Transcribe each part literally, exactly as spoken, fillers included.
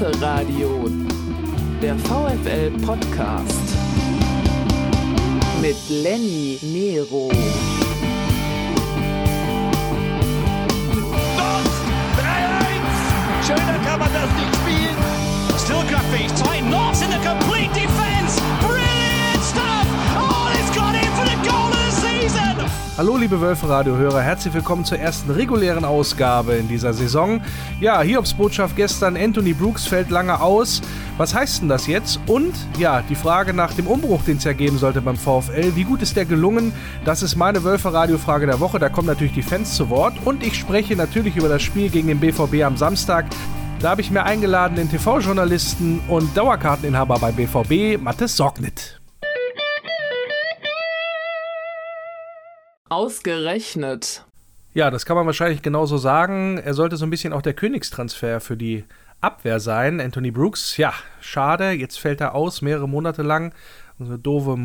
Wölferadio, der VfL-Podcast mit Lenny Nero. drei eins! Schöner kann man das nicht spielen. Still Graphics, tight knots in the complete defense. Brilliant stuff! Oh, it's got in for the goal of the season! Hallo liebe Wölferadio-Hörer, herzlich willkommen zur ersten regulären Ausgabe in dieser Saison. Ja, Hiobsbotschaft gestern, Anthony Brooks fällt lange aus. Was heißt denn das jetzt? Und ja, die Frage nach dem Umbruch, den es ja geben sollte beim VfL. Wie gut ist der gelungen? Das ist meine Wölferadio-Frage der Woche. Da kommen natürlich die Fans zu Wort. Und ich spreche natürlich über das Spiel gegen den B V B am Samstag. Da habe ich mir eingeladen den T V-Journalisten und Dauerkarteninhaber bei B V B, Mathis Sorgnit. Ausgerechnet. Ja, das kann man wahrscheinlich genauso sagen. Er sollte so ein bisschen auch der Königstransfer für die Abwehr sein. Anthony Brooks, ja, schade, jetzt fällt er aus, mehrere Monate lang. So eine doofe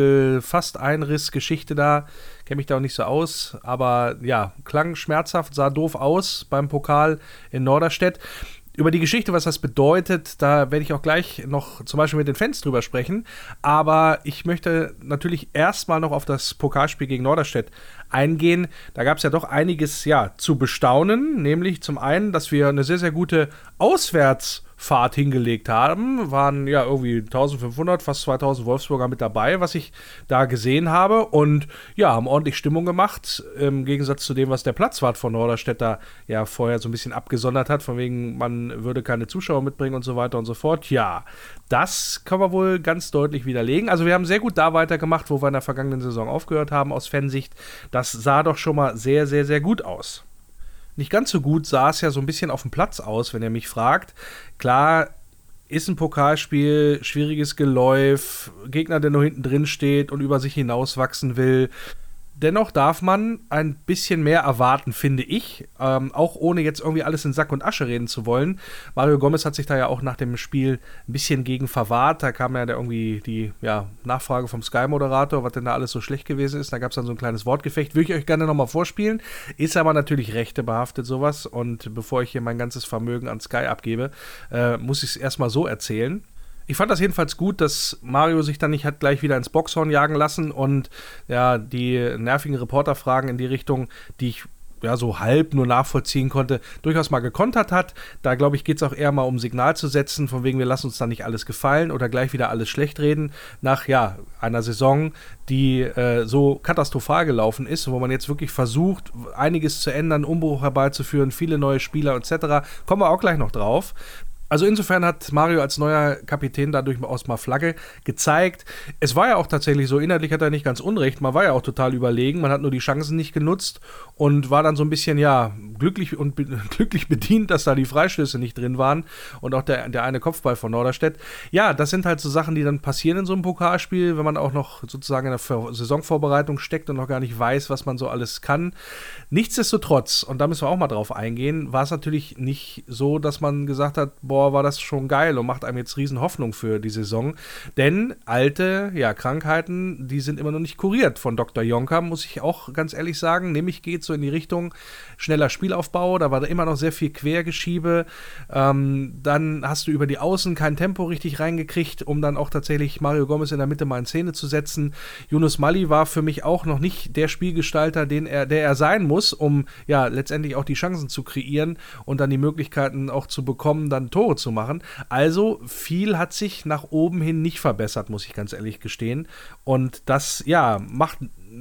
Muskel-Fast-Einriss-Geschichte da. Kenne mich da auch nicht so aus. Aber ja, klang schmerzhaft, sah doof aus beim Pokal in Norderstedt. Über die Geschichte, was das bedeutet, da werde ich auch gleich noch zum Beispiel mit den Fans drüber sprechen. Aber ich möchte natürlich erstmal noch auf das Pokalspiel gegen Norderstedt eingehen. Da gab es ja doch einiges ja, zu bestaunen. Nämlich zum einen, dass wir eine sehr, sehr gute Auswärtsfahrt hingelegt haben. Waren ja irgendwie eintausendfünfhundert, fast zweitausend Wolfsburger mit dabei, was ich da gesehen habe. Und ja, haben ordentlich Stimmung gemacht. Im Gegensatz zu dem, was der Platzwart von Norderstedt da ja vorher so ein bisschen abgesondert hat. Von wegen, man würde keine Zuschauer mitbringen und so weiter und so fort. Ja, das kann man wohl ganz deutlich widerlegen. Also wir haben sehr gut da weitergemacht, wo wir in der vergangenen Saison aufgehört haben, aus Fansicht. Das sah doch schon mal sehr, sehr, sehr gut aus. Nicht ganz so gut sah es ja so ein bisschen auf dem Platz aus, wenn ihr mich fragt. Klar, ist ein Pokalspiel, schwieriges Geläuf, Gegner, der nur hinten drin steht und über sich hinauswachsen will. Dennoch darf man ein bisschen mehr erwarten, finde ich, ähm, auch ohne jetzt irgendwie alles in Sack und Asche reden zu wollen. Mario Gomez hat sich da ja auch nach dem Spiel ein bisschen gegen verwahrt. Da kam ja da irgendwie die ja, Nachfrage vom Sky-Moderator, was denn da alles so schlecht gewesen ist. Da gab es dann so ein kleines Wortgefecht. Würde ich euch gerne nochmal vorspielen. Ist aber natürlich rechtebehaftet sowas. Und bevor ich hier mein ganzes Vermögen an Sky abgebe, äh, muss ich es erstmal so erzählen. Ich fand das jedenfalls gut, dass Mario sich dann nicht hat gleich wieder ins Boxhorn jagen lassen und ja, die nervigen Reporterfragen in die Richtung, die ich ja so halb nur nachvollziehen konnte, durchaus mal gekontert hat. Da, glaube ich, geht es auch eher mal um Signal zu setzen, von wegen, wir lassen uns da nicht alles gefallen oder gleich wieder alles schlecht reden, nach ja einer Saison, die äh, so katastrophal gelaufen ist, wo man jetzt wirklich versucht, einiges zu ändern, Umbruch herbeizuführen, viele neue Spieler et cetera. Kommen wir auch gleich noch drauf. Also insofern hat Mario als neuer Kapitän da durchaus mal Flagge gezeigt. Es war ja auch tatsächlich so, inhaltlich hat er nicht ganz unrecht, man war ja auch total überlegen, man hat nur die Chancen nicht genutzt und war dann so ein bisschen, ja, glücklich und be- glücklich bedient, dass da die Freistöße nicht drin waren und auch der, der eine Kopfball von Norderstedt. Ja, das sind halt so Sachen, die dann passieren in so einem Pokalspiel, wenn man auch noch sozusagen in der Ver- Saisonvorbereitung steckt und noch gar nicht weiß, was man so alles kann. Nichtsdestotrotz, und da müssen wir auch mal drauf eingehen, war es natürlich nicht so, dass man gesagt hat, boah, war das schon geil und macht einem jetzt riesen Hoffnung für die Saison. Denn alte ja, Krankheiten, die sind immer noch nicht kuriert von Doktor Jonker, muss ich auch ganz ehrlich sagen. Nämlich geht so in die Richtung schneller Spielaufbau, da war da immer noch sehr viel Quergeschiebe. Ähm, dann hast du über die Außen kein Tempo richtig reingekriegt, um dann auch tatsächlich Mario Gomez in der Mitte mal in Szene zu setzen. Yunus Mali war für mich auch noch nicht der Spielgestalter, den er, der er sein muss, um ja letztendlich auch die Chancen zu kreieren und dann die Möglichkeiten auch zu bekommen, dann Tore zu machen. Also viel hat sich nach oben hin nicht verbessert, muss ich ganz ehrlich gestehen. Und das, ja, macht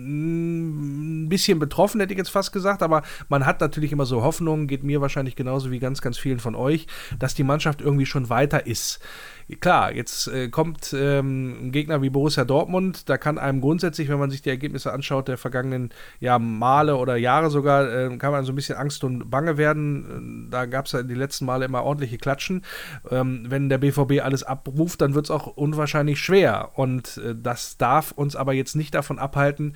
ein bisschen betroffen, hätte ich jetzt fast gesagt, aber man hat natürlich immer so Hoffnungen, geht mir wahrscheinlich genauso wie ganz, ganz vielen von euch, dass die Mannschaft irgendwie schon weiter ist. Klar, jetzt äh, kommt ähm, ein Gegner wie Borussia Dortmund, da kann einem grundsätzlich, wenn man sich die Ergebnisse anschaut, der vergangenen ja, Male oder Jahre sogar, äh, kann man so ein bisschen Angst und Bange werden. Da gab es ja die letzten Male immer ordentliche Klatschen. Ähm, wenn der B V B alles abruft, dann wird es auch unwahrscheinlich schwer und äh, das darf uns aber jetzt nicht davon abhalten,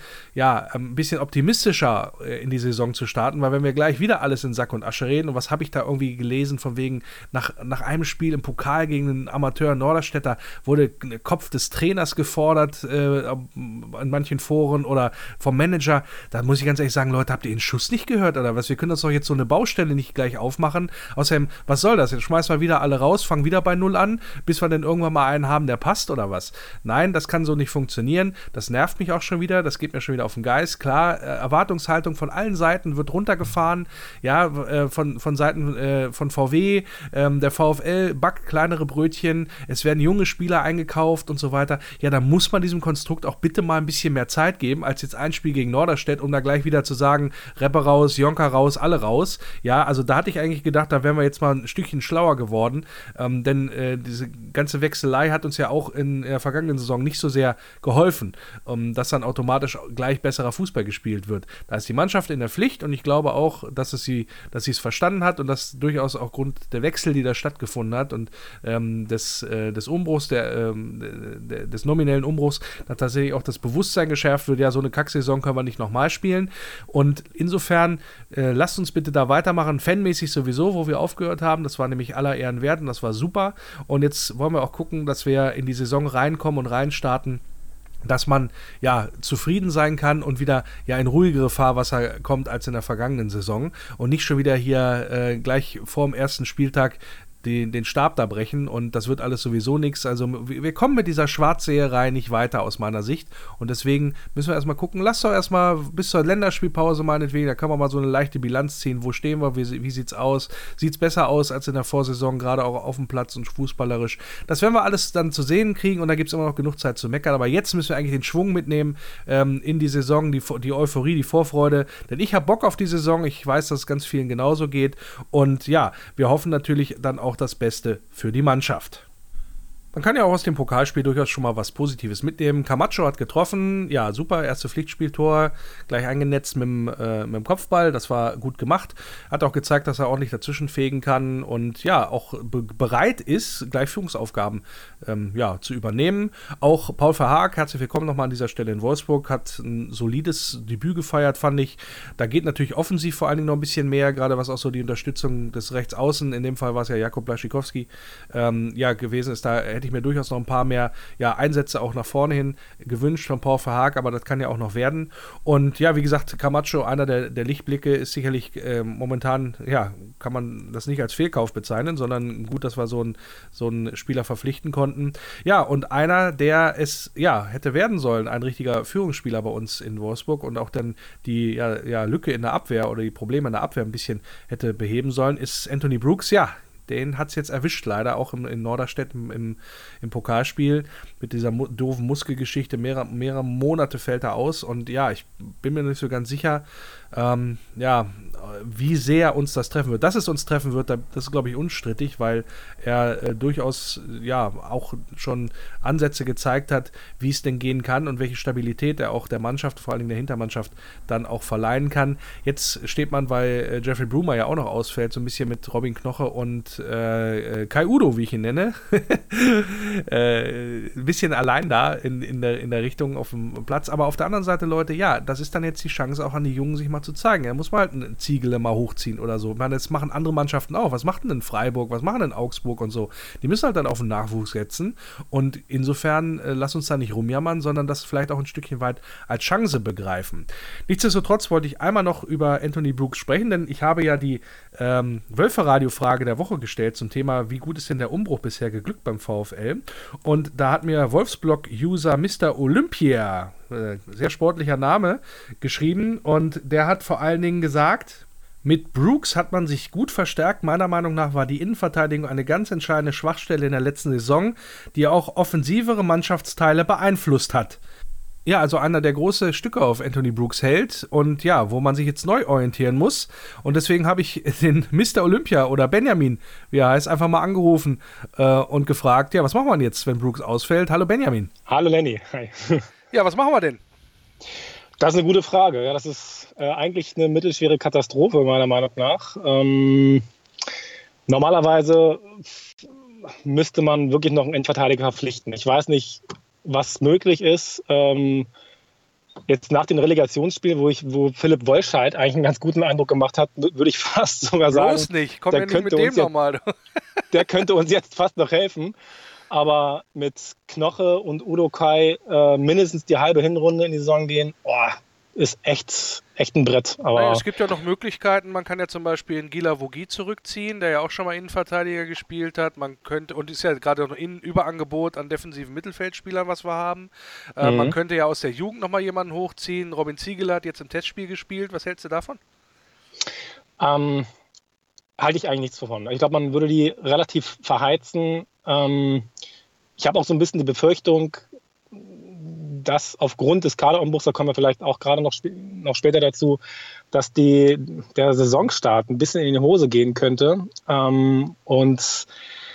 ja, ein bisschen optimistischer in die Saison zu starten, weil wenn wir gleich wieder alles in Sack und Asche reden, und was habe ich da irgendwie gelesen, von wegen, nach, nach einem Spiel im Pokal gegen einen Amateur Norderstedter wurde der Kopf des Trainers gefordert, äh, in manchen Foren oder vom Manager, da muss ich ganz ehrlich sagen, Leute, habt ihr den Schuss nicht gehört oder was? Wir können das doch jetzt so eine Baustelle nicht gleich aufmachen. Außerdem, was soll das? Jetzt schmeißen wir wieder alle raus, fangen wieder bei Null an, bis wir dann irgendwann mal einen haben, der passt oder was? Nein, das kann so nicht funktionieren. Das nervt mich auch schon wieder, das geht mir schon wieder auf den Geist. Klar, äh, Erwartungshaltung von allen Seiten wird runtergefahren, ja, äh, von, von Seiten äh, von V W, ähm, der VfL backt kleinere Brötchen, es werden junge Spieler eingekauft und so weiter. Ja, da muss man diesem Konstrukt auch bitte mal ein bisschen mehr Zeit geben, als jetzt ein Spiel gegen Norderstedt, um da gleich wieder zu sagen, Reppe raus, Jonker raus, alle raus. Ja, also da hatte ich eigentlich gedacht, da wären wir jetzt mal ein Stückchen schlauer geworden, ähm, denn äh, diese ganze Wechselei hat uns ja auch in der vergangenen Saison nicht so sehr geholfen, um, dass dann automatisch gleich besserer Fußball gespielt wird. Da ist die Mannschaft in der Pflicht und ich glaube auch, dass es sie, dass sie es verstanden hat und dass durchaus aufgrund der Wechsel, die da stattgefunden hat und ähm, des, äh, des Umbruchs, der, ähm, der, des nominellen Umbruchs, da tatsächlich auch das Bewusstsein geschärft wird, ja, so eine Kacksaison können wir nicht nochmal spielen. Und insofern, äh, lasst uns bitte da weitermachen, fanmäßig sowieso, wo wir aufgehört haben. Das war nämlich aller Ehren wert und das war super. Und jetzt wollen wir auch gucken, dass wir in die Saison reinkommen und reinstarten, dass man ja zufrieden sein kann und wieder ja in ruhigere Fahrwasser kommt als in der vergangenen Saison und nicht schon wieder hier äh, gleich vor dem ersten Spieltag Den, den Stab da brechen und das wird alles sowieso nichts. Also wir kommen mit dieser Schwarzseherei nicht weiter aus meiner Sicht und deswegen müssen wir erstmal gucken, lasst doch erstmal bis zur Länderspielpause meinetwegen, da können wir mal so eine leichte Bilanz ziehen, wo stehen wir, wie, wie sieht's aus, sieht's besser aus als in der Vorsaison, gerade auch auf dem Platz und fußballerisch. Das werden wir alles dann zu sehen kriegen und da gibt es immer noch genug Zeit zu meckern, aber jetzt müssen wir eigentlich den Schwung mitnehmen ähm, in die Saison, die, die Euphorie, die Vorfreude, denn ich habe Bock auf die Saison, ich weiß, dass es ganz vielen genauso geht und ja, wir hoffen natürlich dann auch das Beste für die Mannschaft. Man kann ja auch aus dem Pokalspiel durchaus schon mal was Positives mitnehmen. Camacho hat getroffen, ja super, erste Pflichtspieltor, gleich eingenetzt mit dem, äh, mit dem Kopfball, das war gut gemacht. Hat auch gezeigt, dass er ordentlich dazwischenfegen kann und ja, auch be- bereit ist, gleich Führungsaufgaben ähm, ja, zu übernehmen. Auch Paul Verhaag, herzlich willkommen nochmal an dieser Stelle in Wolfsburg, hat ein solides Debüt gefeiert, fand ich. Da geht natürlich offensiv vor allen Dingen noch ein bisschen mehr, gerade was auch so die Unterstützung des Rechtsaußen, in dem Fall war es ja Jakub Blaszczykowski, ähm, ja gewesen ist, da hätte ich mir durchaus noch ein paar mehr ja, Einsätze auch nach vorne hin gewünscht von Paul Verhaag, aber das kann ja auch noch werden. Und ja, wie gesagt, Camacho, einer der, der Lichtblicke, ist sicherlich äh, momentan, ja, kann man das nicht als Fehlkauf bezeichnen, sondern gut, dass wir so einen so einen Spieler verpflichten konnten. Ja, und einer, der es ja hätte werden sollen, ein richtiger Führungsspieler bei uns in Wolfsburg und auch dann die ja, ja, Lücke in der Abwehr oder die Probleme in der Abwehr ein bisschen hätte beheben sollen, ist Anthony Brooks. Ja, den hat es jetzt erwischt, leider, auch im, in Norderstedt im, im, im Pokalspiel mit dieser mu- doofen Muskelgeschichte. Mehrere, mehrere Monate fällt er aus und ja, ich bin mir nicht so ganz sicher, ähm, ja, wie sehr uns das treffen wird. Dass es uns treffen wird, das ist, glaube ich, unstrittig, weil er äh, durchaus ja auch schon Ansätze gezeigt hat, wie es denn gehen kann und welche Stabilität er auch der Mannschaft, vor allen Dingen der Hintermannschaft, dann auch verleihen kann. Jetzt steht man, weil äh, Jeffrey Brumer ja auch noch ausfällt, so ein bisschen mit Robin Knoche und äh, Kai Udo, wie ich ihn nenne, äh, ein bisschen allein da in, in, der, in der Richtung auf dem Platz. Aber auf der anderen Seite, Leute, ja, das ist dann jetzt die Chance auch an die Jungen, sich mal zu zeigen. Da muss man halt einen Ziegele mal hochziehen oder so. Ich meine, das machen andere Mannschaften auch. Was macht denn in Freiburg? Was machen denn Augsburg und so? Die müssen halt dann auf den Nachwuchs setzen. Und insofern äh, lass uns da nicht rumjammern, sondern das vielleicht auch ein Stückchen weit als Chance begreifen. Nichtsdestotrotz wollte ich einmal noch über Anthony Brooks sprechen, denn ich habe ja die ähm, Wölfe-Radio-Frage der Woche gestellt zum Thema, wie gut ist denn der Umbruch bisher geglückt beim VfL? Und da hat mir Wolfsblog-User Mister Olympia, äh, sehr sportlicher Name, geschrieben und der hat vor allen Dingen gesagt, mit Brooks hat man sich gut verstärkt. Meiner Meinung nach war die Innenverteidigung eine ganz entscheidende Schwachstelle in der letzten Saison, die auch offensivere Mannschaftsteile beeinflusst hat. Ja, also einer, der große Stücke auf Anthony Brooks hält und ja, wo man sich jetzt neu orientieren muss. Und deswegen habe ich den Mister Olympia oder Benjamin, wie er heißt, einfach mal angerufen äh, und gefragt, ja, was machen wir denn jetzt, wenn Brooks ausfällt? Hallo Benjamin. Hallo Lenny. Hi. Ja, was machen wir denn? Das ist eine gute Frage. Ja, das ist äh, eigentlich eine mittelschwere Katastrophe, meiner Meinung nach. Ähm, normalerweise müsste man wirklich noch einen Endverteidiger verpflichten. Ich weiß nicht, was möglich ist. Ähm, jetzt nach dem Relegationsspiel, wo ich, wo Philipp Wollscheid eigentlich einen ganz guten Eindruck gemacht hat, würde ich fast sogar sagen. Bloß nicht, komm ja nicht mit dem nochmal. Der könnte uns jetzt fast noch helfen. Aber mit Knoche und Udo Kai äh, mindestens die halbe Hinrunde in die Saison gehen, oh, ist echt, echt ein Brett. Aber naja, es gibt ja noch Möglichkeiten. Man kann ja zum Beispiel einen Gila Vogie zurückziehen, der ja auch schon mal Innenverteidiger gespielt hat. Man könnte, und ist ja gerade noch ein Überangebot an defensiven Mittelfeldspielern, was wir haben. Äh, mhm. Man könnte ja aus der Jugend nochmal jemanden hochziehen. Robin Ziegler hat jetzt im Testspiel gespielt. Was hältst du davon? Ähm, halte ich eigentlich nichts davon. Ich glaube, man würde die relativ verheizen. Ähm, ich habe auch so ein bisschen die Befürchtung, dass aufgrund des Kaderumbruchs, da kommen wir vielleicht auch gerade noch, sp- noch später dazu, dass die, der Saisonstart ein bisschen in die Hose gehen könnte. Ähm, und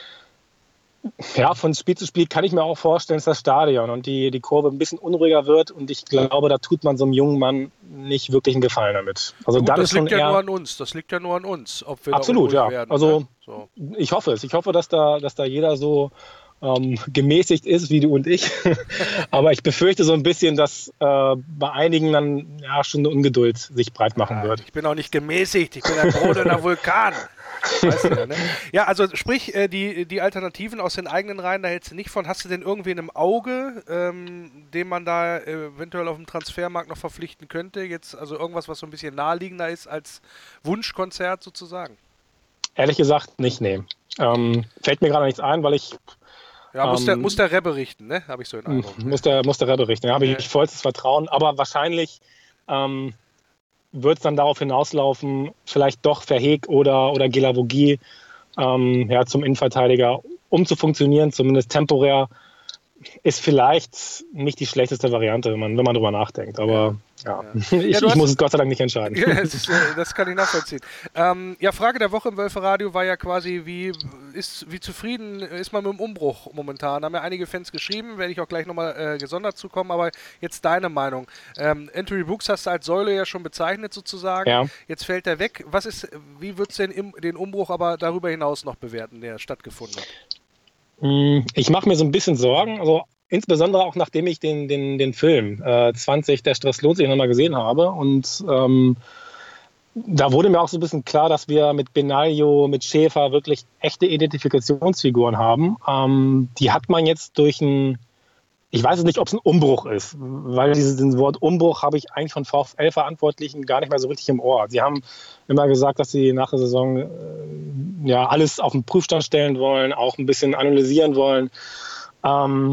ja, von Spiel zu Spiel kann ich mir auch vorstellen, dass das Stadion und die, die Kurve ein bisschen unruhiger wird. Und ich glaube, da tut man so einem jungen Mann nicht wirklich einen Gefallen damit. Also Gut, dann das ist schon liegt ja eher, nur an uns. Das liegt ja nur an uns, ob wir absolut, da ja. werden. Also ne? so. ich hoffe es. Ich hoffe, dass da, dass da jeder so ähm, gemäßigt ist wie du und ich. Aber ich befürchte so ein bisschen, dass äh, bei einigen dann ja schon eine Ungeduld sich breit machen ja, wird. Ich bin auch nicht gemäßigt. Ich bin ein brodelnder Vulkan. Weißt du ja, ne? Ja, also sprich, äh, die, die Alternativen aus den eigenen Reihen, da hältst du nicht von. Hast du denn irgendwen im Auge, ähm, den man da äh, eventuell auf dem Transfermarkt noch verpflichten könnte? Jetzt also irgendwas, was so ein bisschen naheliegender ist als Wunschkonzert sozusagen? Ehrlich gesagt nicht, nee. Ähm, fällt mir gerade nichts ein, weil ich Ja, muss, ähm, der, muss der Rebbe richten, ne? Habe ich so den Eindruck. Muss der, muss der Rebbe richten, da habe ich Ja. vollstes Vertrauen. Aber wahrscheinlich ähm, wird es dann darauf hinauslaufen, vielleicht doch Verheeg oder, oder Gila Vogie ähm, ja, zum Innenverteidiger umzufunktionieren, zumindest temporär, ist vielleicht nicht die schlechteste Variante, wenn man, wenn man drüber nachdenkt. Aber ja, Ja. ich, Ja, ich hast, muss es Gott sei Dank nicht entscheiden. Ja, das, ist, äh, das kann ich nachvollziehen. Ähm, ja, Frage der Woche im Wölferadio war ja quasi, wie, ist, wie zufrieden ist man mit dem Umbruch momentan? Da haben ja einige Fans geschrieben, werde ich auch gleich nochmal äh, gesondert zukommen, aber jetzt deine Meinung. Ähm, Anthony Brooks hast du als Säule ja schon bezeichnet sozusagen. Ja. Jetzt fällt er weg. Was ist, wie würdest du den, den Umbruch aber darüber hinaus noch bewerten, der stattgefunden hat? Ich mache mir so ein bisschen Sorgen, also insbesondere auch nachdem ich den, den, den Film äh, zwanzig, der Stress lohnt sich, nochmal gesehen habe. Und ähm, da wurde mir auch so ein bisschen klar, dass wir mit Benaglio, mit Schäfer wirklich echte Identifikationsfiguren haben. Ähm, die hat man jetzt durch ein, ich weiß es nicht, ob es ein Umbruch ist, weil dieses Wort Umbruch habe ich eigentlich von VfL-Verantwortlichen gar nicht mehr so richtig im Ohr. Sie haben immer gesagt, dass sie nach der Saison äh, ja alles auf den Prüfstand stellen wollen, auch ein bisschen analysieren wollen. Ähm,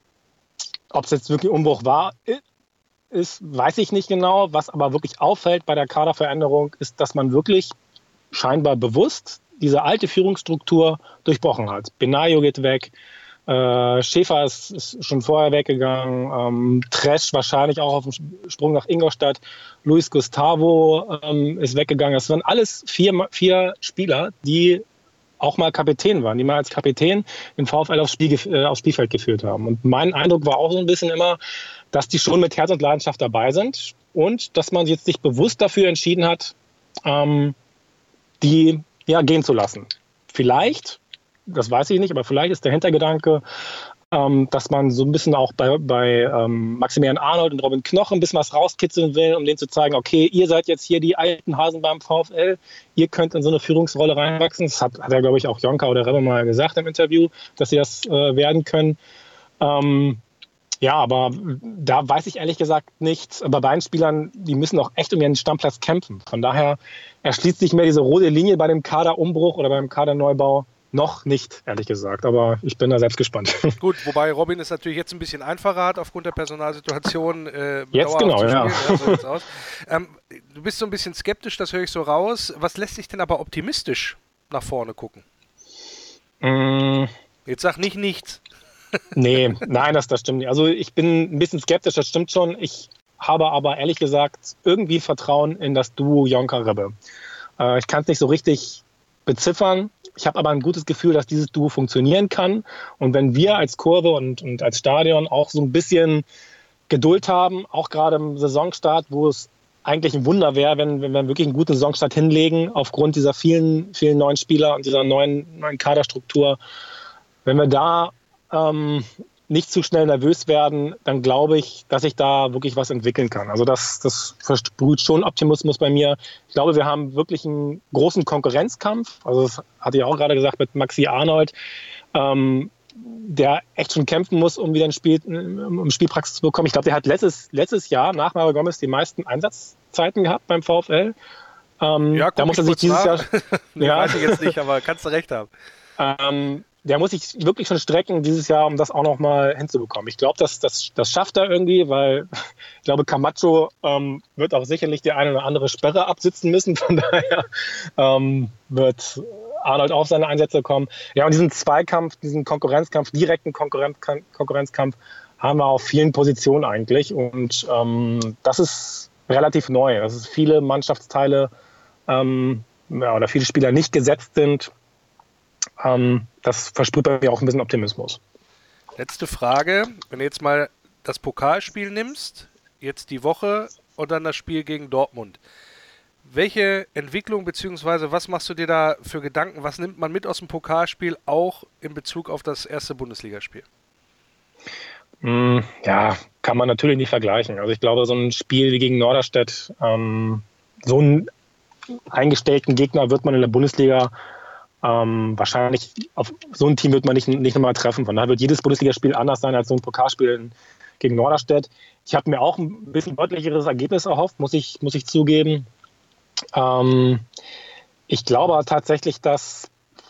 ob es jetzt wirklich Umbruch war, ist, weiß ich nicht genau. Was aber wirklich auffällt bei der Kaderveränderung, ist, dass man wirklich scheinbar bewusst diese alte Führungsstruktur durchbrochen hat. Benaglio geht weg, äh, Schäfer ist, ist schon vorher weggegangen, ähm, Tresch wahrscheinlich auch auf dem Sprung nach Ingolstadt, Luis Gustavo ähm, ist weggegangen. Das waren alles vier, vier Spieler, die auch mal Kapitän waren, die mal als Kapitän den VfL aufs, Spiel, äh, aufs Spielfeld geführt haben. Und mein Eindruck war auch so ein bisschen immer, dass die schon mit Herz und Leidenschaft dabei sind und dass man jetzt sich bewusst dafür entschieden hat, ähm, die ja, gehen zu lassen. Vielleicht, das weiß ich nicht, aber vielleicht ist der Hintergedanke, ähm, dass man so ein bisschen auch bei, bei ähm, Maximilian Arnold und Robin Knoche ein bisschen was rauskitzeln will, um denen zu zeigen, okay, ihr seid jetzt hier die alten Hasen beim VfL, ihr könnt in so eine Führungsrolle reinwachsen. Das hat, hat ja, glaube ich, auch Jonka oder Rebbe mal gesagt im Interview, dass sie das äh, werden können. Ähm, ja, aber da weiß ich ehrlich gesagt nicht. Bei beiden Spielern, die müssen auch echt um ihren Stammplatz kämpfen. Von daher erschließt sich mir diese rote Linie bei dem Kaderumbruch oder beim Kaderneubau noch nicht, ehrlich gesagt. Aber ich bin da selbst gespannt. Gut, wobei Robin es natürlich jetzt ein bisschen einfacher hat, aufgrund der Personalsituation. Äh, jetzt genau, ja. ja so jetzt aus. Ähm, du bist so ein bisschen skeptisch, das höre ich so raus. Was lässt sich denn aber optimistisch nach vorne gucken? Mm. Jetzt sag nicht nichts. Nee, nein, das, das stimmt nicht. Also ich bin ein bisschen skeptisch, das stimmt schon. Ich habe aber ehrlich gesagt irgendwie Vertrauen in das Duo Jonka-Rebbe. Äh, ich kann es nicht so richtig beziffern. Ich habe aber ein gutes Gefühl, dass dieses Duo funktionieren kann. Und wenn wir als Kurve und, und als Stadion auch so ein bisschen Geduld haben, auch gerade im Saisonstart, wo es eigentlich ein Wunder wäre, wenn, wenn wir wirklich einen guten Saisonstart hinlegen, aufgrund dieser vielen, vielen neuen Spieler und dieser neuen, neuen Kaderstruktur. Wenn wir da ähm, nicht zu schnell nervös werden, dann glaube ich, dass ich da wirklich was entwickeln kann. Also das, das versprüht schon Optimismus bei mir. Ich glaube, wir haben wirklich einen großen Konkurrenzkampf. Also das hatte ich auch gerade gesagt mit Maxi Arnold, ähm, der echt schon kämpfen muss, um wieder ein Spiel, um Spielpraxis zu bekommen. Ich glaube, der hat letztes, letztes Jahr nach Mario Gomez die meisten Einsatzzeiten gehabt beim VfL. Ähm, ja, da muss er sich dieses Jahr. nee, ja. Weiß ich jetzt nicht, aber kannst du recht haben. Ähm, der muss sich wirklich schon strecken dieses Jahr, um das auch noch mal hinzubekommen. Ich glaube, das, das, das schafft er irgendwie, weil ich glaube, Camacho ähm, wird auch sicherlich die eine oder andere Sperre absitzen müssen. Von daher ähm, wird Arnold auf seine Einsätze kommen. Ja, und diesen Zweikampf, diesen Konkurrenzkampf, direkten Konkurrenz, Konkurrenzkampf haben wir auf vielen Positionen eigentlich. Und ähm, das ist relativ neu. Das ist viele Mannschaftsteile ähm, ja, oder viele Spieler nicht gesetzt sind. Ähm, das versprüht bei mir auch ein bisschen Optimismus. Letzte Frage. Wenn du jetzt mal das Pokalspiel nimmst, jetzt die Woche und dann das Spiel gegen Dortmund. Welche Entwicklung bzw. was machst du dir da für Gedanken? Was nimmt man mit aus dem Pokalspiel auch in Bezug auf das erste Bundesligaspiel? Mm, ja, kann man natürlich nicht vergleichen. Also ich glaube, so ein Spiel wie gegen Norderstedt, ähm, so einen eingestellten Gegner wird man in der Bundesliga ähm, wahrscheinlich, auf so ein Team wird man nicht, nicht nochmal treffen. Von daher wird jedes Bundesligaspiel anders sein als so ein Pokalspiel gegen Norderstedt. Ich habe mir auch ein bisschen deutlicheres Ergebnis erhofft, muss ich, muss ich zugeben. Ähm, ich glaube tatsächlich, dass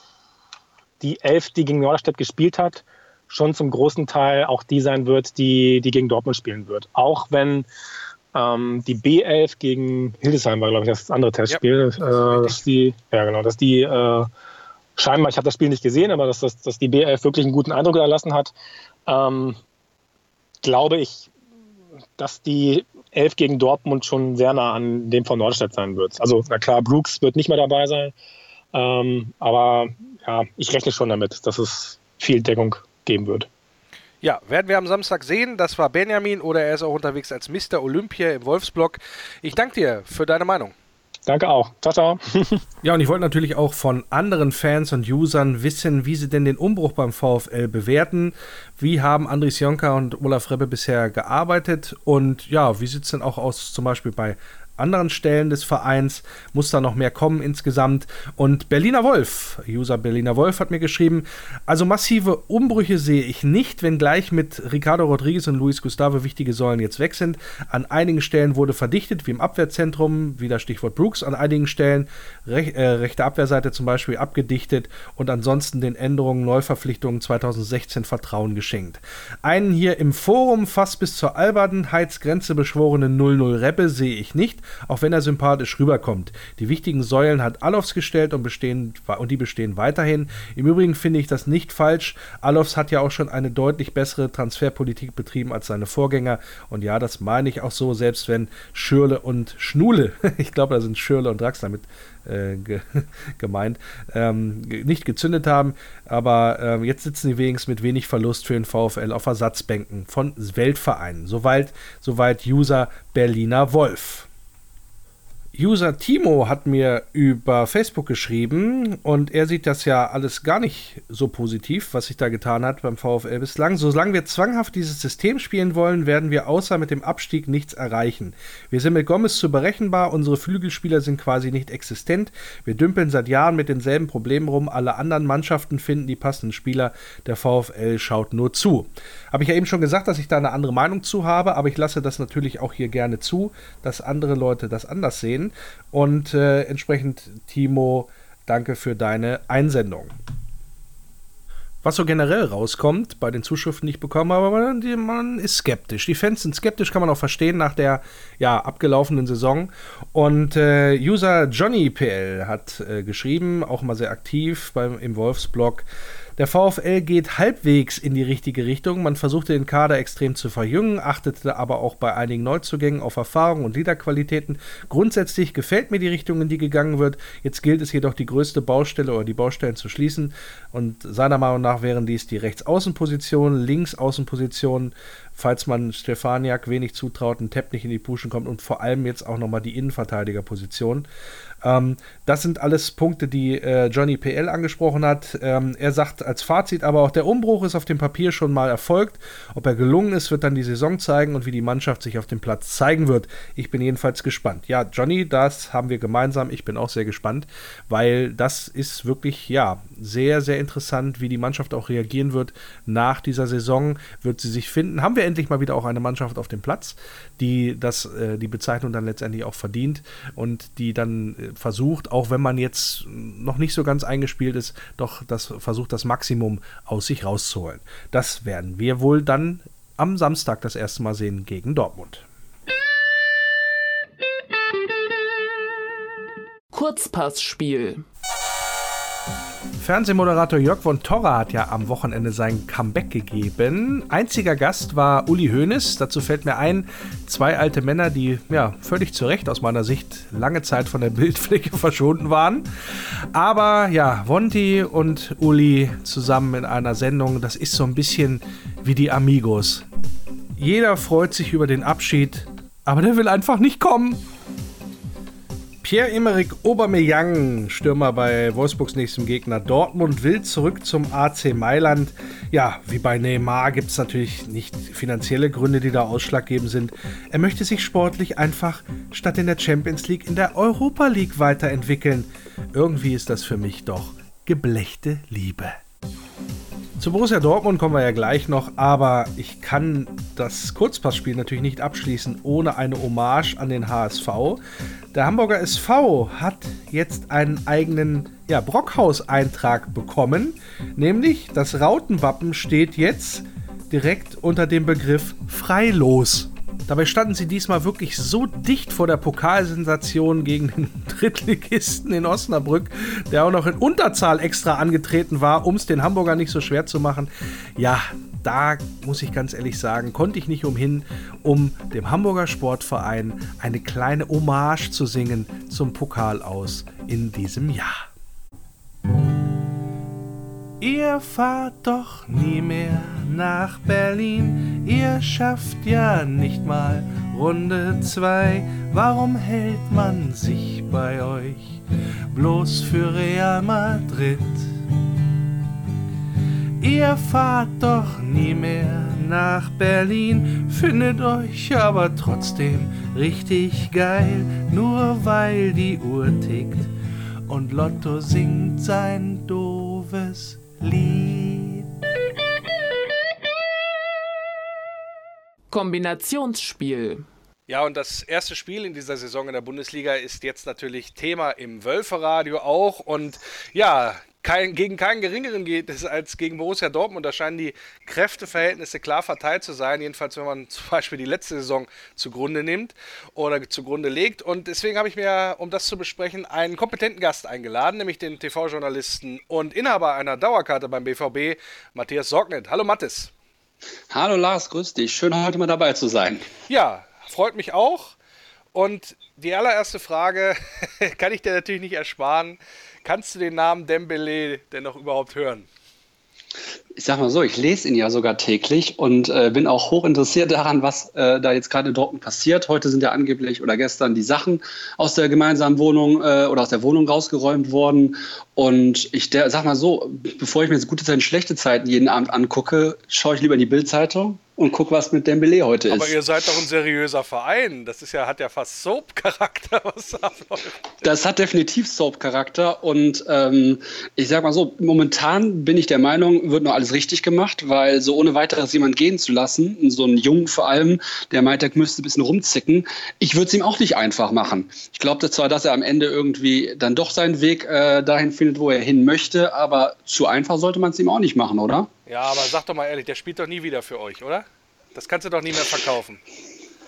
die Elf, die gegen Norderstedt gespielt hat, schon zum großen Teil auch die sein wird, die, die gegen Dortmund spielen wird. Auch wenn ähm, die B elf gegen Hildesheim war, glaube ich, das andere Testspiel. Ja, äh, dass die, ja, genau, dass die äh, scheinbar, ich habe das Spiel nicht gesehen, aber dass, dass, dass die B elf wirklich einen guten Eindruck erlassen hat, ähm, glaube ich, dass die elf gegen Dortmund schon sehr nah an dem von Norderstedt sein wird. Also, na klar, Brooks wird nicht mehr dabei sein, ähm, aber ja, ich rechne schon damit, dass es viel Deckung geben wird. Ja, werden wir am Samstag sehen. Das war Benjamin oder er ist auch unterwegs als Mister Olympia im Wolfsblock. Ich danke dir für deine Meinung. Danke auch. Ciao, ciao. Ja, und ich wollte natürlich auch von anderen Fans und Usern wissen, wie sie denn den Umbruch beim VfL bewerten. Wie haben Andries Jonker und Olaf Rebbe bisher gearbeitet? Und ja, wie sieht es denn auch aus zum Beispiel bei anderen Stellen des Vereins? Muss da noch mehr kommen insgesamt? Und Berliner Wolf, User Berliner Wolf hat mir geschrieben, also massive Umbrüche sehe ich nicht, wenngleich mit Ricardo Rodriguez und Luis Gustavo wichtige Säulen jetzt weg sind. An einigen Stellen wurde verdichtet, wie im Abwehrzentrum, wieder Stichwort Brooks, an einigen Stellen rech, äh, rechte Abwehrseite zum Beispiel abgedichtet und ansonsten den Änderungen, Neuverpflichtungen zweitausendsechzehn Vertrauen geschenkt. Einen hier im Forum fast bis zur Albernheitsgrenze beschworene null null Rebbe sehe ich nicht, auch wenn er sympathisch rüberkommt. Die wichtigen Säulen hat Alofs gestellt und, bestehen, und die bestehen weiterhin. Im Übrigen finde ich das nicht falsch. Alofs hat ja auch schon eine deutlich bessere Transferpolitik betrieben als seine Vorgänger. Und ja, das meine ich auch so, selbst wenn Schürrle und Schnule, ich glaube, da sind Schürrle und Draxler mit äh, ge- gemeint, ähm, nicht gezündet haben. Aber ähm, jetzt sitzen sie wenigstens mit wenig Verlust für den VfL auf Ersatzbänken von Weltvereinen. Soweit, soweit User Berliner Wolf. User Timo hat mir über Facebook geschrieben und er sieht das ja alles gar nicht so positiv, was sich da getan hat beim VfL bislang. Solange wir zwanghaft dieses System spielen wollen, werden wir außer mit dem Abstieg nichts erreichen. Wir sind mit Gomez zu berechenbar, unsere Flügelspieler sind quasi nicht existent. Wir dümpeln seit Jahren mit denselben Problemen rum, alle anderen Mannschaften finden die passenden Spieler, der VfL schaut nur zu. Habe ich ja eben schon gesagt, dass ich da eine andere Meinung zu habe, aber ich lasse das natürlich auch hier gerne zu, dass andere Leute das anders sehen. Und äh, entsprechend, Timo, danke für deine Einsendung. Was so generell rauskommt bei den Zuschriften, die ich bekommen habe, man, die, man ist skeptisch. Die Fans sind skeptisch, kann man auch verstehen, nach der ja, abgelaufenen Saison. Und äh, User Johnny P L hat äh, geschrieben, auch mal sehr aktiv beim, im Wolfsblog, der VfL geht halbwegs in die richtige Richtung. Man versuchte den Kader extrem zu verjüngen, achtete aber auch bei einigen Neuzugängen auf Erfahrung und Leaderqualitäten. Grundsätzlich gefällt mir die Richtung, in die gegangen wird. Jetzt gilt es jedoch, die größte Baustelle oder die Baustellen zu schließen. Und seiner Meinung nach wären dies die Rechtsaußenpositionen, Linksaußenpositionen falls man Stefaniak wenig zutraut, ein Tepp nicht in die Puschen kommt und vor allem jetzt auch nochmal die Innenverteidigerposition. Ähm, das sind alles Punkte, die äh, Johnny P L angesprochen hat. Ähm, er sagt als Fazit aber auch, der Umbruch ist auf dem Papier schon mal erfolgt. Ob er gelungen ist, wird dann die Saison zeigen und wie die Mannschaft sich auf dem Platz zeigen wird. Ich bin jedenfalls gespannt. Ja, Johnny, das haben wir gemeinsam. Ich bin auch sehr gespannt, weil das ist wirklich, ja, sehr, sehr interessant, wie die Mannschaft auch reagieren wird nach dieser Saison. Wird sie sich finden? Haben wir endlich mal wieder auch eine Mannschaft auf dem Platz, die das, äh, die Bezeichnung dann letztendlich auch verdient und die dann äh, versucht, auch wenn man jetzt noch nicht so ganz eingespielt ist, doch das versucht, das Maximum aus sich rauszuholen. Das werden wir wohl dann am Samstag das erste Mal sehen gegen Dortmund. Kurzpassspiel. Fernsehmoderator Jörg von Torra hat ja am Wochenende sein Comeback gegeben. Einziger Gast war Uli Hoeneß. Dazu fällt mir ein, zwei alte Männer, die ja völlig zu Recht aus meiner Sicht lange Zeit von der Bildfläche verschwunden waren. Aber ja, Wonti und Uli zusammen in einer Sendung, das ist so ein bisschen wie die Amigos. Jeder freut sich über den Abschied, aber der will einfach nicht kommen. Pierre-Emerick Aubameyang, Stürmer bei Wolfsburgs nächstem Gegner Dortmund, will zurück zum A C Mailand. Ja, wie bei Neymar gibt es natürlich nicht finanzielle Gründe, die da ausschlaggebend sind. Er möchte sich sportlich einfach statt in der Champions League in der Europa League weiterentwickeln. Irgendwie ist das für mich doch geblechte Liebe. Zu Borussia Dortmund kommen wir ja gleich noch, aber ich kann das Kurzpassspiel natürlich nicht abschließen ohne eine Hommage an den H S V. Der Hamburger S V hat jetzt einen eigenen ja, Brockhaus-Eintrag bekommen, nämlich das Rautenwappen steht jetzt direkt unter dem Begriff Freilos. Dabei standen sie diesmal wirklich so dicht vor der Pokalsensation gegen den Drittligisten in Osnabrück, der auch noch in Unterzahl extra angetreten war, um es den Hamburgern nicht so schwer zu machen. Ja, da muss ich ganz ehrlich sagen, konnte ich nicht umhin, um dem Hamburger Sportverein eine kleine Hommage zu singen zum Pokal aus in diesem Jahr. Ihr fahrt doch nie mehr nach Berlin, ihr schafft ja nicht mal Runde zwei. Warum hält man sich bei euch bloß für Real Madrid? Ihr fahrt doch nie mehr nach Berlin, findet euch aber trotzdem richtig geil, nur weil die Uhr tickt und Lotto singt sein doofes Lied. Kombinationsspiel. Ja, und das erste Spiel in dieser Saison in der Bundesliga ist jetzt natürlich Thema im Wölferadio auch. Und ja, kein, gegen keinen geringeren geht es als gegen Borussia Dortmund. Da scheinen die Kräfteverhältnisse klar verteilt zu sein. Jedenfalls, wenn man zum Beispiel die letzte Saison zugrunde nimmt oder zugrunde legt. Und deswegen habe ich mir, um das zu besprechen, einen kompetenten Gast eingeladen, nämlich den T V-Journalisten und Inhaber einer Dauerkarte beim B V B, Matthias Sorgnet. Hallo Mathis. Hallo Lars, grüß dich. Schön, heute mal dabei zu sein. Ja, freut mich auch. Und die allererste Frage kann ich dir natürlich nicht ersparen. Kannst du den Namen Dembélé denn noch überhaupt hören? Ich sag mal so, ich lese ihn ja sogar täglich und äh, bin auch hoch interessiert daran, was äh, da jetzt gerade in Dortmund passiert. Heute sind ja angeblich oder gestern die Sachen aus der gemeinsamen Wohnung äh, oder aus der Wohnung rausgeräumt worden. Und ich der, sag mal so, bevor ich mir so gute Zeiten, schlechte Zeiten jeden Abend angucke, schaue ich lieber in die Bild-Zeitung und guck, was mit Dembélé heute ist. Aber ihr seid doch ein seriöser Verein. Das ist ja, hat ja fast Soap-Charakter, was da abläuft. Das hat definitiv Soap-Charakter und ähm, ich sag mal so, momentan bin ich der Meinung, wird noch alles richtig gemacht, weil so ohne weiteres jemand gehen zu lassen, so einen Jungen vor allem, der meint, der müsste ein bisschen rumzicken, ich würde es ihm auch nicht einfach machen. Ich glaube zwar, dass er am Ende irgendwie dann doch seinen Weg äh, dahin findet, wo er hin möchte, aber zu einfach sollte man es ihm auch nicht machen, oder? Ja, aber sag doch mal ehrlich, der spielt doch nie wieder für euch, oder? Das kannst du doch nie mehr verkaufen.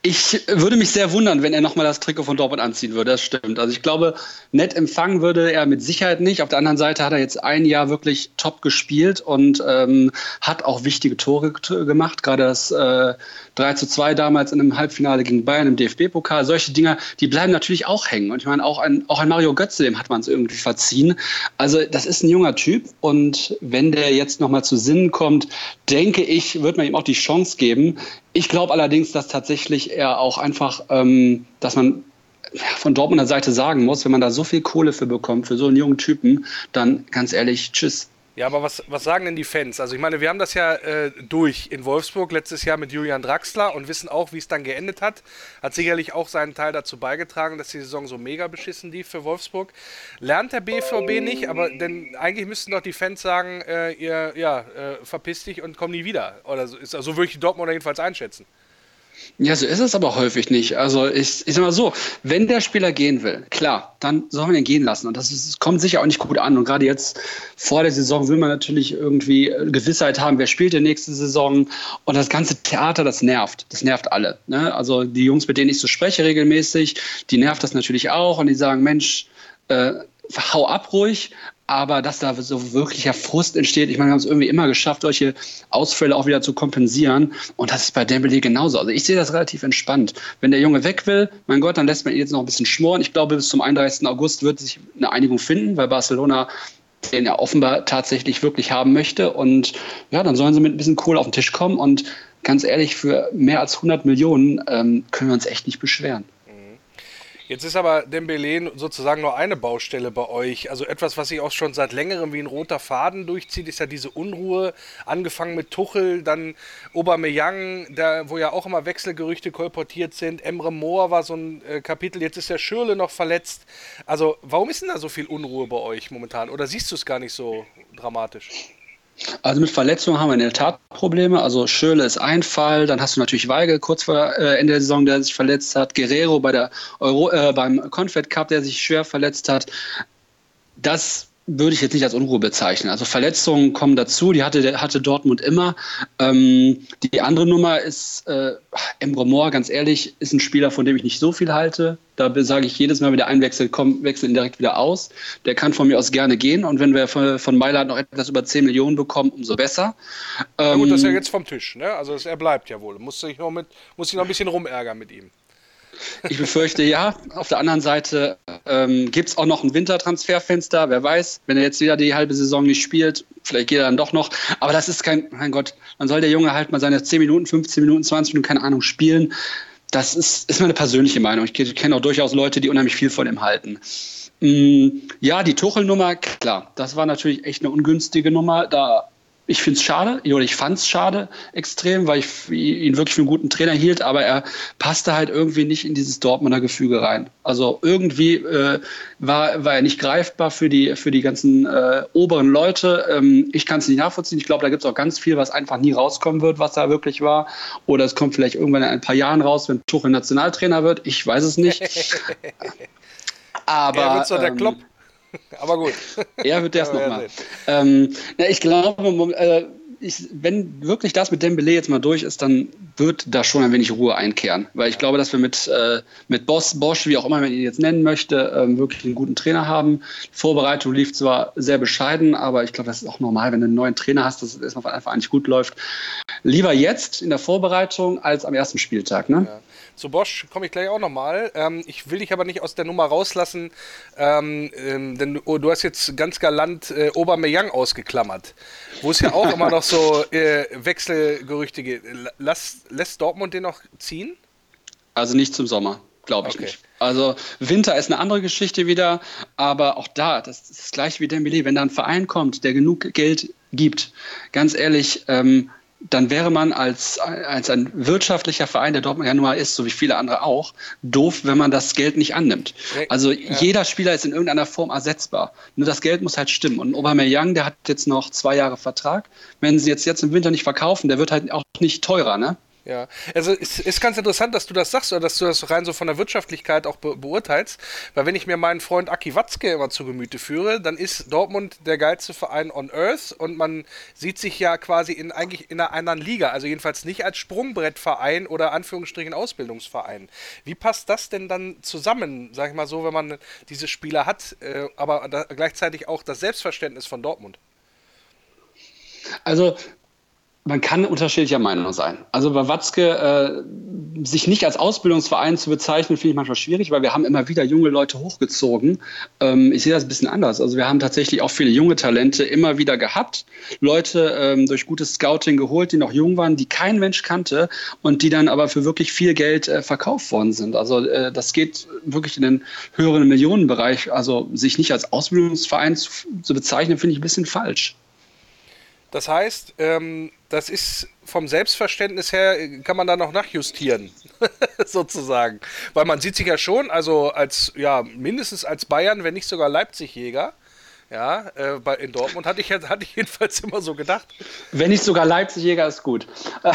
Ich würde mich sehr wundern, wenn er nochmal das Trikot von Dortmund anziehen würde, das stimmt. Also ich glaube, nett empfangen würde er mit Sicherheit nicht. Auf der anderen Seite hat er jetzt ein Jahr wirklich top gespielt und ähm, hat auch wichtige Tore t- gemacht. Gerade das äh, drei zu zwei damals in einem Halbfinale gegen Bayern im D F B-Pokal. Solche Dinger, die bleiben natürlich auch hängen. Und ich meine, auch ein, auch ein Mario Götze, dem hat man es irgendwie verziehen. Also das ist ein junger Typ und wenn der jetzt nochmal zu Sinnen kommt, denke ich, wird man ihm auch die Chance geben. Ich glaube allerdings, dass tatsächlich er auch einfach, ähm, dass man von Dortmunder Seite sagen muss, wenn man da so viel Kohle für bekommt, für so einen jungen Typen, dann ganz ehrlich, tschüss. Ja, aber was, was sagen denn die Fans? Also ich meine, wir haben das ja äh, durch in Wolfsburg letztes Jahr mit Julian Draxler und wissen auch, wie es dann geendet hat. Hat sicherlich auch seinen Teil dazu beigetragen, dass die Saison so mega beschissen lief für Wolfsburg. Lernt der B V B nicht, aber denn eigentlich müssten doch die Fans sagen, äh, ihr ja, äh, verpiss dich und komm nie wieder. Oder so, ist, so würde ich die Dortmunder jedenfalls einschätzen. Ja, so ist es aber häufig nicht. Also ich, ich sag mal so, wenn der Spieler gehen will, klar, dann soll man ihn gehen lassen. Und das, ist, das kommt sicher auch nicht gut an. Und gerade jetzt vor der Saison will man natürlich irgendwie Gewissheit haben, wer spielt die nächste Saison. Und das ganze Theater, das nervt. Das nervt alle. Ne? Also die Jungs, mit denen ich so spreche regelmäßig, die nervt das natürlich auch. Und die sagen, Mensch, äh, hau ab ruhig. Aber dass da so wirklicher Frust entsteht, ich meine, wir haben es irgendwie immer geschafft, solche Ausfälle auch wieder zu kompensieren. Und das ist bei Dembélé genauso. Also ich sehe das relativ entspannt. Wenn der Junge weg will, mein Gott, dann lässt man ihn jetzt noch ein bisschen schmoren. Ich glaube, bis zum einunddreißigsten August wird sich eine Einigung finden, weil Barcelona den ja offenbar tatsächlich wirklich haben möchte. Und ja, dann sollen sie mit ein bisschen Kohle auf den Tisch kommen. Und ganz ehrlich, für mehr als hundert Millionen ähm, können wir uns echt nicht beschweren. Jetzt ist aber Dembélé sozusagen nur eine Baustelle bei euch. Also etwas, was sich auch schon seit längerem wie ein roter Faden durchzieht, ist ja diese Unruhe. Angefangen mit Tuchel, dann Aubameyang, da, wo ja auch immer Wechselgerüchte kolportiert sind. Emre Mor war so ein äh, Kapitel, jetzt ist der Schürrle noch verletzt. Also warum ist denn da so viel Unruhe bei euch momentan? Oder siehst du es gar nicht so dramatisch? Also mit Verletzungen haben wir in der Tat Probleme. Also Schürrle ist ein Fall, dann hast du natürlich Weigl kurz vor äh, Ende der Saison, der sich verletzt hat, Guerrero bei der Euro, äh, beim Confed Cup, der sich schwer verletzt hat. Das würde ich jetzt nicht als Unruhe bezeichnen. Also Verletzungen kommen dazu, die hatte, hatte Dortmund immer. Ähm, die andere Nummer ist äh, Emre Mor, ganz ehrlich, ist ein Spieler, von dem ich nicht so viel halte. Da sage ich jedes Mal, wenn der einwechselt, komm, wechsel ihn direkt wieder aus. Der kann von mir aus gerne gehen. Und wenn wir von, von Mailand noch etwas über zehn Millionen bekommen, umso besser. Na gut, ähm, das ist ja jetzt vom Tisch, ne? Also das, er bleibt ja wohl. Muss sich noch, mit, muss sich noch ein bisschen rumärgern mit ihm. Ich befürchte, ja. Auf der anderen Seite ähm, gibt es auch noch ein Wintertransferfenster. Wer weiß, wenn er jetzt wieder die halbe Saison nicht spielt, vielleicht geht er dann doch noch. Aber das ist kein, mein Gott, dann soll der Junge halt mal seine zehn Minuten, fünfzehn Minuten, zwanzig Minuten, keine Ahnung, spielen. Das ist, ist meine persönliche Meinung. Ich kenne auch durchaus Leute, die unheimlich viel von ihm halten. Mm, ja, die Tuchel-Nummer, klar, das war natürlich echt eine ungünstige Nummer. Da Ich finde es schade, oder ich fand es schade extrem, weil ich ihn wirklich für einen guten Trainer hielt, aber er passte halt irgendwie nicht in dieses Dortmunder Gefüge rein. Also irgendwie äh, war, war er nicht greifbar für die, für die ganzen äh, oberen Leute. Ähm, ich kann es nicht nachvollziehen. Ich glaube, da gibt es auch ganz viel, was einfach nie rauskommen wird, was da wirklich war. Oder es kommt vielleicht irgendwann in ein paar Jahren raus, wenn Tuchel Nationaltrainer wird. Ich weiß es nicht. Aber er wird so der ähm, Klopp. Aber gut. Er wird erst nochmal. Ähm, ja, ich glaube, äh, ich, wenn wirklich das mit Dembélé jetzt mal durch ist, dann wird da schon ein wenig Ruhe einkehren. Weil ich glaube, dass wir mit, äh, mit Boss, Bosch, wie auch immer man ihn jetzt nennen möchte, ähm, wirklich einen guten Trainer haben. Die Vorbereitung lief zwar sehr bescheiden, aber ich glaube, das ist auch normal, wenn du einen neuen Trainer hast, dass es erstmal einfach nicht gut läuft. Lieber jetzt in der Vorbereitung als am ersten Spieltag, ne? Ja. Zu Bosch komme ich gleich auch nochmal. Ähm, ich will dich aber nicht aus der Nummer rauslassen, ähm, ähm, denn du, du hast jetzt ganz galant äh, Aubameyang ausgeklammert, wo es ja auch immer noch so äh, Wechselgerüchte gibt. Lass, lässt Dortmund den noch ziehen? Also nicht zum Sommer, glaube ich okay. nicht. Also Winter ist eine andere Geschichte wieder, aber auch da, das ist das gleiche wie Dembélé. Wenn da ein Verein kommt, der genug Geld gibt, ganz ehrlich, ähm, dann wäre man als, als ein wirtschaftlicher Verein, der Dortmund ja nun mal ist, so wie viele andere auch, doof, wenn man das Geld nicht annimmt. Also ja. Jeder Spieler ist in irgendeiner Form ersetzbar. Nur das Geld muss halt stimmen. Und Aubameyang, der hat jetzt noch zwei Jahre Vertrag. Wenn sie jetzt, jetzt im Winter nicht verkaufen, der wird halt auch nicht teurer, ne? Ja, also es ist ganz interessant, dass du das sagst oder dass du das rein so von der Wirtschaftlichkeit auch be- beurteilst, weil wenn ich mir meinen Freund Aki Watzke immer zu Gemüte führe, dann ist Dortmund der geilste Verein on Earth und man sieht sich ja quasi in eigentlich in einer anderen Liga, also jedenfalls nicht als Sprungbrettverein oder Anführungsstrichen Ausbildungsverein. Wie passt das denn dann zusammen, sag ich mal so, wenn man diese Spieler hat, äh, aber da gleichzeitig auch das Selbstverständnis von Dortmund? Also man kann unterschiedlicher Meinung sein. Also bei Watzke, äh, sich nicht als Ausbildungsverein zu bezeichnen, finde ich manchmal schwierig, weil wir haben immer wieder junge Leute hochgezogen. Ähm, ich sehe das ein bisschen anders. Also wir haben tatsächlich auch viele junge Talente immer wieder gehabt. Leute ähm, durch gutes Scouting geholt, die noch jung waren, die kein Mensch kannte und die dann aber für wirklich viel Geld äh, verkauft worden sind. Also äh, das geht wirklich in den höheren Millionenbereich. Also sich nicht als Ausbildungsverein zu, zu bezeichnen, finde ich ein bisschen falsch. Das heißt, ähm, das ist vom Selbstverständnis her, kann man da noch nachjustieren, sozusagen. Weil man sieht sich ja schon, also als, ja, mindestens als Bayern, wenn nicht sogar Leipzig-Jäger, ja, äh, bei, in Dortmund hatte ich, hatte ich jedenfalls immer so gedacht. Wenn nicht sogar Leipzig-Jäger, ist gut.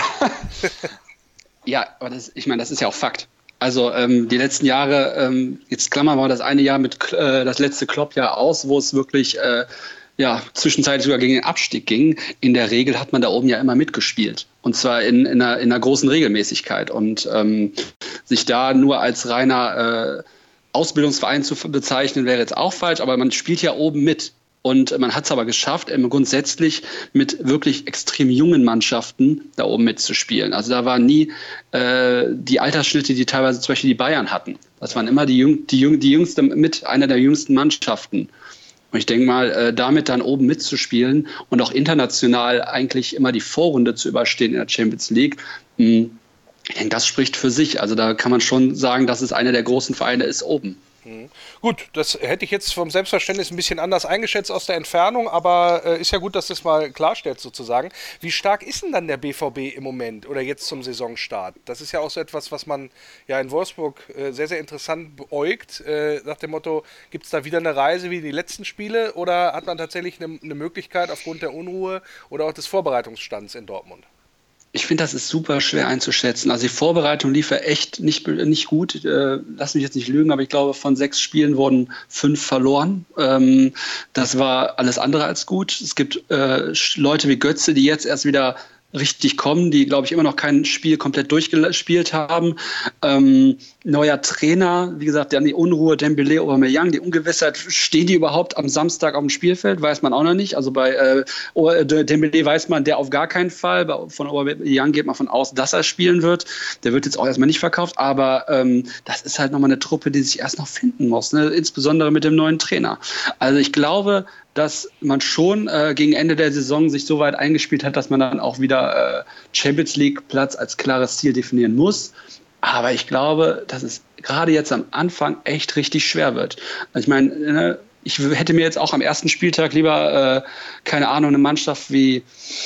Ja, aber das, ich meine, das ist ja auch Fakt. Also ähm, die letzten Jahre, ähm, jetzt klammern wir das eine Jahr mit äh, das letzte Kloppjahr aus, wo es wirklich äh, ja, zwischenzeitlich sogar gegen den Abstieg ging. In der Regel hat man da oben ja immer mitgespielt. Und zwar in, in, einer, in einer großen Regelmäßigkeit. Und ähm, sich da nur als reiner äh, Ausbildungsverein zu bezeichnen, wäre jetzt auch falsch. Aber man spielt ja oben mit. Und man hat es aber geschafft, eben grundsätzlich mit wirklich extrem jungen Mannschaften da oben mitzuspielen. Also da waren nie äh, die Altersschnitte, die teilweise zum Beispiel die Bayern hatten. Das waren immer die, Jüng, die, Jüng, die jüngste, mit einer der jüngsten Mannschaften. Und ich denke mal, äh, damit dann oben mitzuspielen und auch international eigentlich immer die Vorrunde zu überstehen in der Champions League, mh, ich denke, das spricht für sich. Also da kann man schon sagen, dass es einer der großen Vereine ist oben. Mhm. Gut, das hätte ich jetzt vom Selbstverständnis ein bisschen anders eingeschätzt aus der Entfernung, aber äh, ist ja gut, dass das mal klarstellt sozusagen. Wie stark ist denn dann der B V B im Moment oder jetzt zum Saisonstart? Das ist ja auch so etwas, was man ja in Wolfsburg äh, sehr, sehr interessant beäugt. Äh, nach dem Motto, gibt es da wieder eine Reise wie die letzten Spiele oder hat man tatsächlich eine, eine Möglichkeit aufgrund der Unruhe oder auch des Vorbereitungsstands in Dortmund? Ich finde, das ist super schwer einzuschätzen. Also die Vorbereitung lief ja echt nicht, nicht gut. Äh, lass mich jetzt nicht lügen, aber ich glaube, von sechs Spielen wurden fünf verloren. Ähm, das war alles andere als gut. Es gibt äh, Leute wie Götze, die jetzt erst wieder richtig kommen, die, glaube ich, immer noch kein Spiel komplett durchgespielt haben. Ähm, neuer Trainer, wie gesagt, dann die Unruhe, Dembélé, Aubameyang, die Ungewissheit, stehen die überhaupt am Samstag auf dem Spielfeld, weiß man auch noch nicht. Also bei äh, Dembélé weiß man, der auf gar keinen Fall. Bei, von Aubameyang geht man von aus, dass er spielen wird. Der wird jetzt auch erstmal nicht verkauft, aber ähm, das ist halt nochmal eine Truppe, die sich erst noch finden muss, ne? Insbesondere mit dem neuen Trainer. Also ich glaube, dass man schon äh, gegen Ende der Saison sich so weit eingespielt hat, dass man dann auch wieder äh, Champions League Platz als klares Ziel definieren muss. Aber ich glaube, dass es gerade jetzt am Anfang echt richtig schwer wird. Also ich meine, ne, ich hätte mir jetzt auch am ersten Spieltag lieber, äh, keine Ahnung, eine Mannschaft wie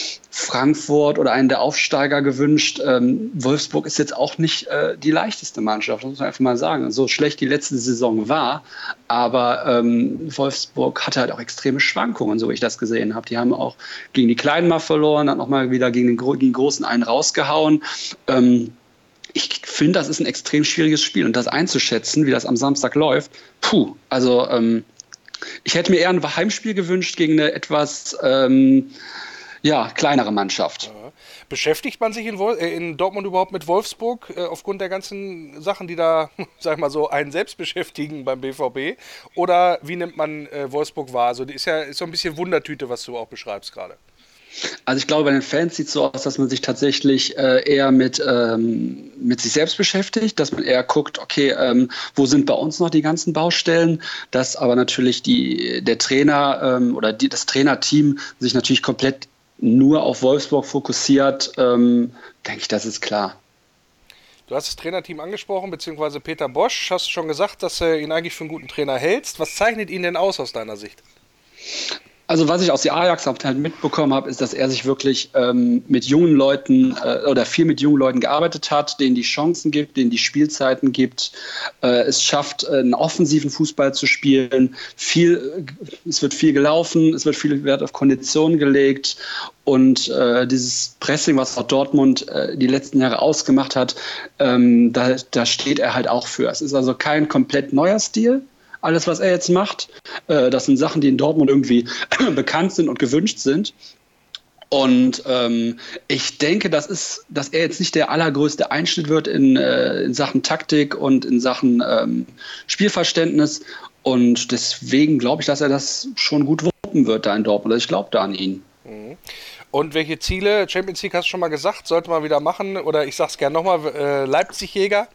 Frankfurt oder einen der Aufsteiger gewünscht. Ähm, Wolfsburg ist jetzt auch nicht äh, die leichteste Mannschaft, das muss man einfach mal sagen. So schlecht die letzte Saison war, aber ähm, Wolfsburg hatte halt auch extreme Schwankungen, so wie ich das gesehen habe. Die haben auch gegen die Kleinen mal verloren, dann nochmal wieder gegen den, gegen den Großen einen rausgehauen. Ähm, ich finde, das ist ein extrem schwieriges Spiel und das einzuschätzen, wie das am Samstag läuft, puh, also ähm, ich hätte mir eher ein Heimspiel gewünscht gegen eine etwas ähm, ja, kleinere Mannschaft. Ja. Beschäftigt man sich in, Wol- äh, in Dortmund überhaupt mit Wolfsburg äh, aufgrund der ganzen Sachen, die da, sag ich mal so, einen selbst beschäftigen beim B V B? Oder wie nimmt man äh, Wolfsburg wahr? Also die ist ja ist so ein bisschen Wundertüte, was du auch beschreibst gerade. Also ich glaube, bei den Fans sieht es so aus, dass man sich tatsächlich äh, eher mit, ähm, mit sich selbst beschäftigt, dass man eher guckt, okay, ähm, wo sind bei uns noch die ganzen Baustellen, dass aber natürlich die, der Trainer ähm, oder die, das Trainerteam sich natürlich komplett nur auf Wolfsburg fokussiert, ähm, denke ich, das ist klar. Du hast das Trainerteam angesprochen, beziehungsweise Peter Bosch, hast schon gesagt, dass du ihn eigentlich für einen guten Trainer hältst. Was zeichnet ihn denn aus aus deiner Sicht? Also was ich aus der Ajax halt mitbekommen habe, ist, dass er sich wirklich ähm, mit jungen Leuten äh, oder viel mit jungen Leuten gearbeitet hat, denen die Chancen gibt, denen die Spielzeiten gibt. Äh, es schafft, äh, einen offensiven Fußball zu spielen. Viel, äh, es wird viel gelaufen, es wird viel Wert auf Konditionen gelegt. Und äh, dieses Pressing, was auch Dortmund äh, die letzten Jahre ausgemacht hat, ähm, da, da steht er halt auch für. Es ist also kein komplett neuer Stil. Alles, was er jetzt macht, äh, das sind Sachen, die in Dortmund irgendwie bekannt sind und gewünscht sind. Und ähm, ich denke, das ist, dass er jetzt nicht der allergrößte Einschnitt wird in, äh, in Sachen Taktik und in Sachen ähm, Spielverständnis. Und deswegen glaube ich, dass er das schon gut wuppen wird da in Dortmund. Also ich glaube da an ihn. Und welche Ziele, Champions League hast du schon mal gesagt, sollte man wieder machen? Oder ich sag's gerne nochmal, äh, Leipzig-Jäger.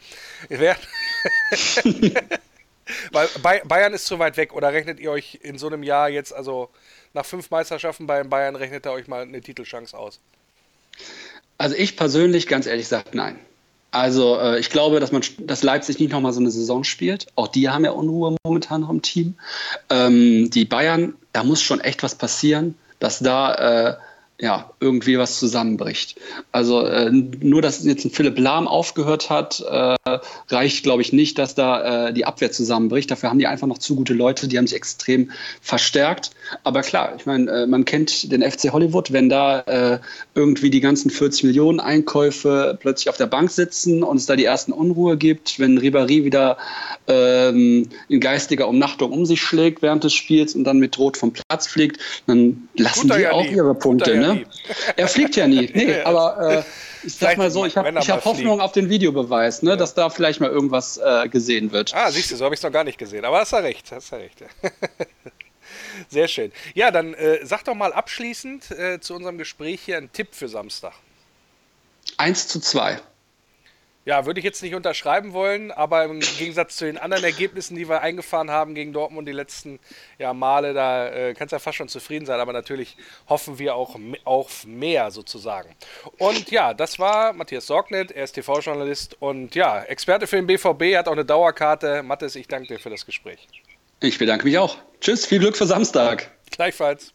Weil Bayern ist zu weit weg, oder rechnet ihr euch in so einem Jahr jetzt, also nach fünf Meisterschaften bei Bayern, rechnet ihr euch mal eine Titelchance aus? Also ich persönlich, ganz ehrlich, sage nein. Also äh, ich glaube, dass man, dass Leipzig nicht nochmal so eine Saison spielt. Auch die haben ja Unruhe momentan noch im Team. Ähm, die Bayern, da muss schon echt was passieren, dass da äh, ja, irgendwie was zusammenbricht. Also äh, nur, dass jetzt ein Philipp Lahm aufgehört hat, äh, reicht, glaube ich, nicht, dass da äh, die Abwehr zusammenbricht. Dafür haben die einfach noch zu gute Leute, die haben sich extrem verstärkt. Aber klar, ich meine, äh, man kennt den F C Hollywood, wenn da äh, irgendwie die ganzen vierzig Millionen Einkäufe plötzlich auf der Bank sitzen und es da die ersten Unruhe gibt, wenn Ribéry wieder ähm, in geistiger Umnachtung um sich schlägt während des Spiels und dann mit Rot vom Platz fliegt, dann lassen die ja auch nie. ihre Punkte, ne? Er fliegt ja nie. Nee, aber äh, ich sag mal so, ich habe hab Hoffnung auf den Videobeweis, ne, ja. dass da vielleicht mal irgendwas äh, gesehen wird. Ah, siehst du, so habe ich es noch gar nicht gesehen. Aber hast ja recht, hast ja recht. Sehr schön. Ja, dann äh, sag doch mal abschließend äh, zu unserem Gespräch hier einen Tipp für Samstag. eins zu zwei. Ja, würde ich jetzt nicht unterschreiben wollen, aber im Gegensatz zu den anderen Ergebnissen, die wir eingefahren haben gegen Dortmund die letzten ja, Male, da äh, kannst du ja fast schon zufrieden sein, aber natürlich hoffen wir auch auf mehr sozusagen. Und ja, das war Matthias Sorgnet, er ist T V-Journalist und ja, Experte für den B V B, hat auch eine Dauerkarte. Mathis, ich danke dir für das Gespräch. Ich bedanke mich auch. Tschüss, viel Glück für Samstag. Gleichfalls.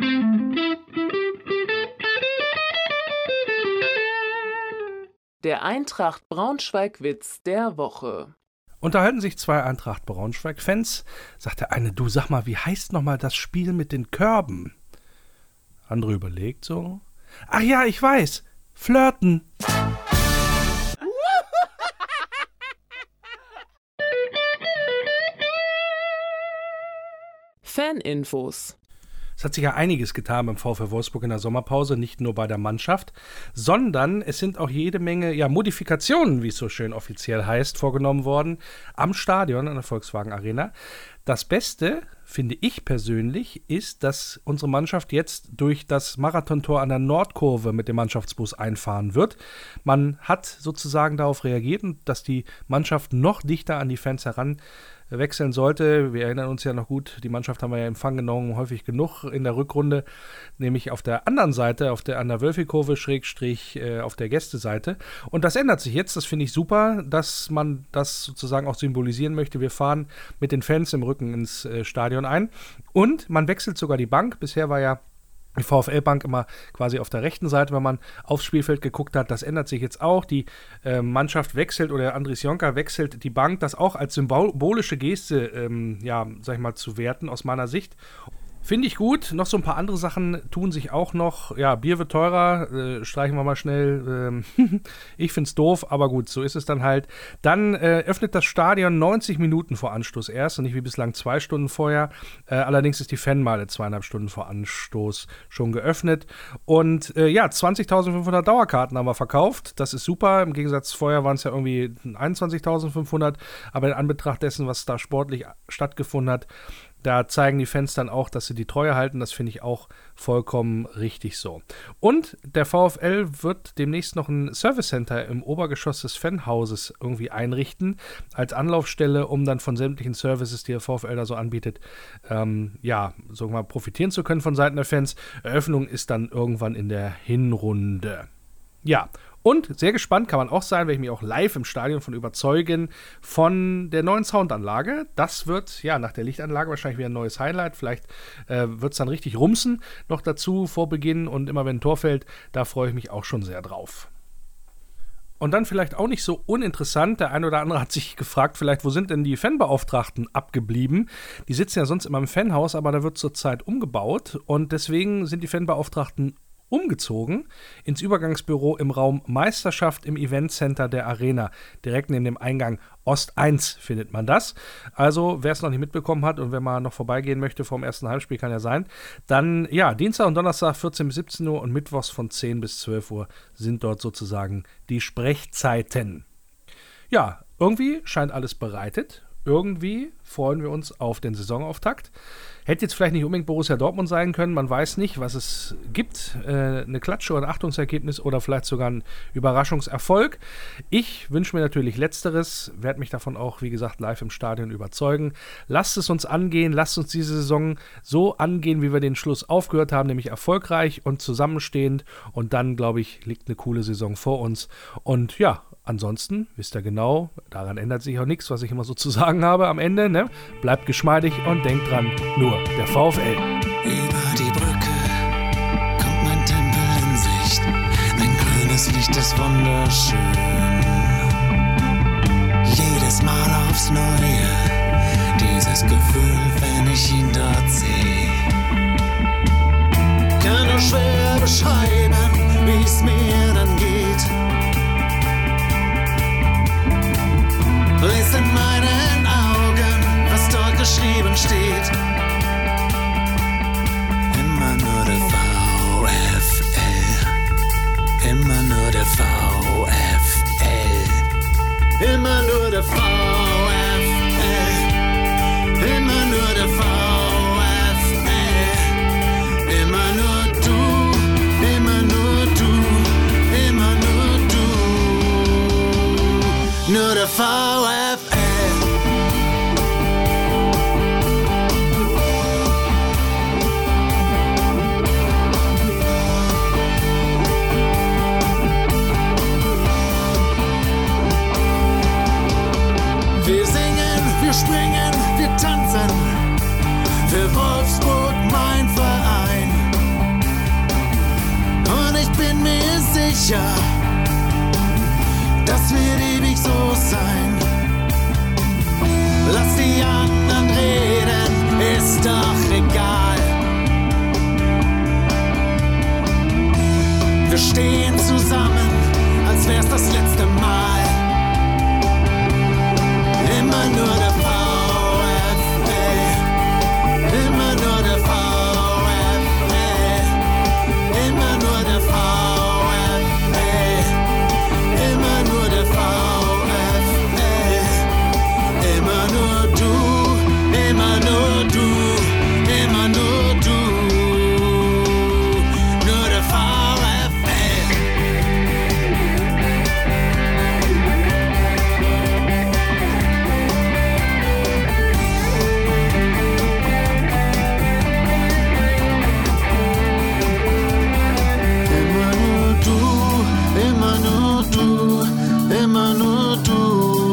Der Eintracht Braunschweig-Witz der Woche. Unterhalten sich zwei Eintracht Braunschweig-Fans. Sagt der eine, du sag mal, wie heißt nochmal das Spiel mit den Körben? Andere überlegt so. Ach ja, ich weiß. Flirten. Faninfos. Es hat sich ja einiges getan beim VfL Wolfsburg in der Sommerpause, nicht nur bei der Mannschaft, sondern es sind auch jede Menge ja, Modifikationen, wie es so schön offiziell heißt, vorgenommen worden am Stadion, an der Volkswagen Arena. Das Beste, finde ich persönlich, ist, dass unsere Mannschaft jetzt durch das Marathontor an der Nordkurve mit dem Mannschaftsbus einfahren wird. Man hat sozusagen darauf reagiert, dass die Mannschaft noch dichter an die Fans heran wechseln sollte. Wir erinnern uns ja noch gut, die Mannschaft haben wir ja in Empfang genommen, häufig genug in der Rückrunde, nämlich auf der anderen Seite, auf der, an der Wölfi-Kurve, Schrägstrich äh, auf der Gästeseite. Und das ändert sich jetzt, das finde ich super, dass man das sozusagen auch symbolisieren möchte. Wir fahren mit den Fans im Rücken ins äh, Stadion ein und man wechselt sogar die Bank. Bisher war ja die VfL-Bank immer quasi auf der rechten Seite, wenn man aufs Spielfeld geguckt hat. Das ändert sich jetzt auch. Die äh, Mannschaft wechselt oder Andris Jonker wechselt die Bank, das auch als symbolische Geste, ähm, ja, sag ich mal, zu werten aus meiner Sicht. Finde ich gut. Noch so ein paar andere Sachen tun sich auch noch. Ja, Bier wird teurer. Äh, streichen wir mal schnell. Ähm ich finde es doof, aber gut, so ist es dann halt. Dann äh, öffnet das Stadion neunzig Minuten vor Anstoß erst und nicht wie bislang zwei Stunden vorher. Äh, allerdings ist die Fanmeile zweieinhalb Stunden vor Anstoß schon geöffnet. Und äh, ja, zwanzigtausendfünfhundert Dauerkarten haben wir verkauft. Das ist super. Im Gegensatz vorher waren es ja irgendwie einundzwanzigtausendfünfhundert. Aber in Anbetracht dessen, was da sportlich stattgefunden hat, da zeigen die Fans dann auch, dass sie die Treue halten. Das finde ich auch vollkommen richtig so. Und der VfL wird demnächst noch ein Service Center im Obergeschoss des Fanhauses irgendwie einrichten, als Anlaufstelle, um dann von sämtlichen Services, die der VfL da so anbietet, ähm, ja, so mal profitieren zu können von Seiten der Fans. Eröffnung ist dann irgendwann in der Hinrunde. Ja, Und sehr gespannt kann man auch sein, werde ich mich auch live im Stadion von überzeugen, von der neuen Soundanlage. Das wird, ja, nach der Lichtanlage wahrscheinlich wieder ein neues Highlight. Vielleicht äh, wird es dann richtig rumsen noch dazu vor Beginn. Und immer wenn ein Tor fällt, da freue ich mich auch schon sehr drauf. Und dann vielleicht auch nicht so uninteressant, der ein oder andere hat sich gefragt, vielleicht, wo sind denn die Fanbeauftragten abgeblieben? Die sitzen ja sonst immer im Fanhaus, aber da wird zurzeit umgebaut und deswegen sind die Fanbeauftragten umgezogen ins Übergangsbüro im Raum Meisterschaft im Eventcenter der Arena. Direkt neben dem Eingang Ost eins findet man das. Also, wer es noch nicht mitbekommen hat und wer mal noch vorbeigehen möchte vom ersten Heimspiel, kann ja sein. Dann, ja, Dienstag und Donnerstag vierzehn bis siebzehn Uhr und Mittwochs von zehn bis zwölf Uhr sind dort sozusagen die Sprechzeiten. Ja, irgendwie scheint alles bereitet. Irgendwie freuen wir uns auf den Saisonauftakt. Hätte jetzt vielleicht nicht unbedingt Borussia Dortmund sein können, man weiß nicht, was es gibt. Äh, eine Klatsche oder ein Achtungsergebnis oder vielleicht sogar ein Überraschungserfolg. Ich wünsche mir natürlich Letzteres, werde mich davon auch, wie gesagt, live im Stadion überzeugen. Lasst es uns angehen, lasst uns diese Saison so angehen, wie wir den Schluss aufgehört haben, nämlich erfolgreich und zusammenstehend. Und dann, glaube ich, liegt eine coole Saison vor uns. Und ja, ansonsten, wisst ihr genau, daran ändert sich auch nichts, was ich immer so zu sagen habe am Ende. Ne? Bleibt geschmeidig und denkt dran, nur der VfL. Über die Brücke kommt mein Tempel in Sicht. Ein grünes Licht ist wunderschön. Jedes Mal aufs Neue, dieses Gefühl, wenn ich ihn dort sehe. Kann nur schwer beschreiben, wie es mir dann geht. Lies in meinen Augen, was dort geschrieben steht. Immer nur der VfL. Immer nur der VfL. Immer nur der VfL. Immer nur der VfL. Immer nur du, immer nur du, immer nur du. Nur der VfL. Wir singen, wir springen, wir tanzen, für Wolfsburg mein Verein. Und ich bin mir sicher, das wird ewig so sein. Lass die anderen reden, ist doch egal. Wir stehen zusammen, als wär's das letzte Mal. Immer nur der VfL, immer nur der VfL, immer nur der VfL, immer nur der VfL, immer nur du, immer nur du, immer nur du, nur der Immer nur du,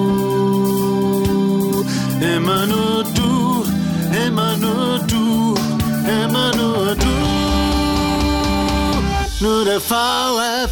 immer nur du, immer nur du, immer nur du, nur der VfL.